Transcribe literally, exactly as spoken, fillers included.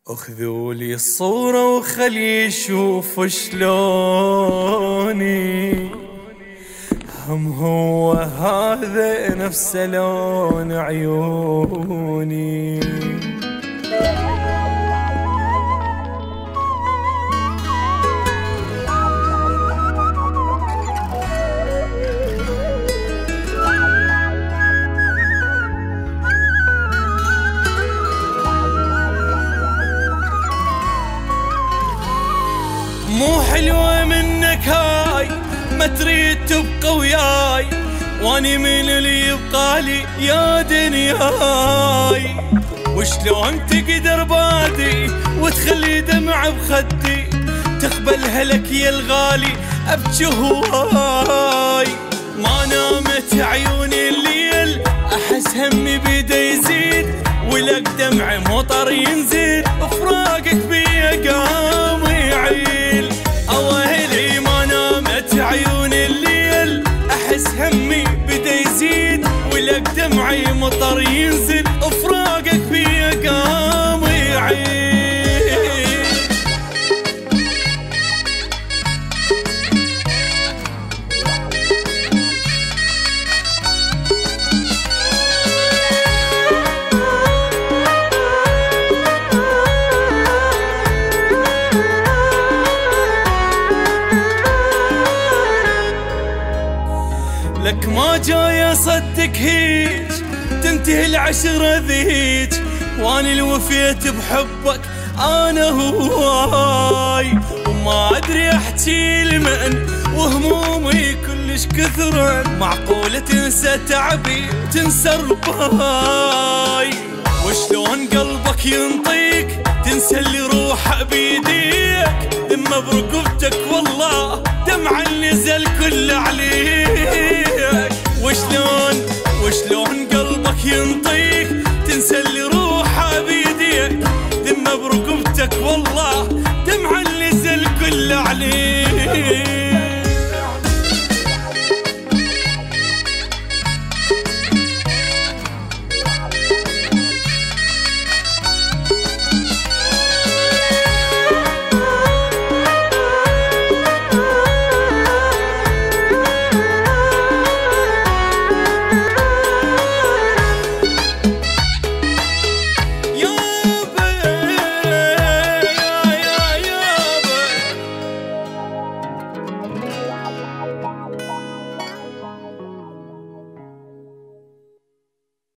اخذوا لي الصورة وخلي يشوفوا شلوني، هم هو هذا نفس لون عيوني. مو حلوة منك هاي، ما تريد تبقى وياي، واني من اللي يبقالي يا دنياي. وشلون تقدر بادي وتخلي دمع بخدي، تقبلها لك يا الغالي ابكي هواي. ما نامت عيوني الليل، احس همي بدا يزيد، ولك دمع مطر ينزل، فراقك بيا قام يعيل. اوهلي ما نامت عيوني الليل، احس همي بدا يزيد، ولك دمعي مطر ينزل، فراقك بيا قام يعيل. لك ما جاي اصدق هيج تنتهي العشرة ذيج، واني اللي وفيت بحبك انا هواي. وما ادري احكي لمن وهمومي كلش كثرن، معقولة تنسى تعبي تنسى رباي. وشلون قلبك ينطيك تنسى اللي روحه بيديك، مبروك